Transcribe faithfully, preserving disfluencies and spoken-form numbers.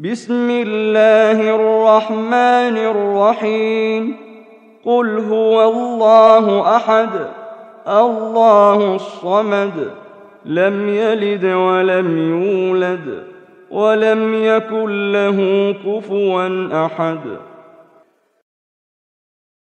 بسم الله الرحمن الرحيم قل هو الله أحد الله الصمد لم يلد ولم يولد ولم يكن له كفوا أحد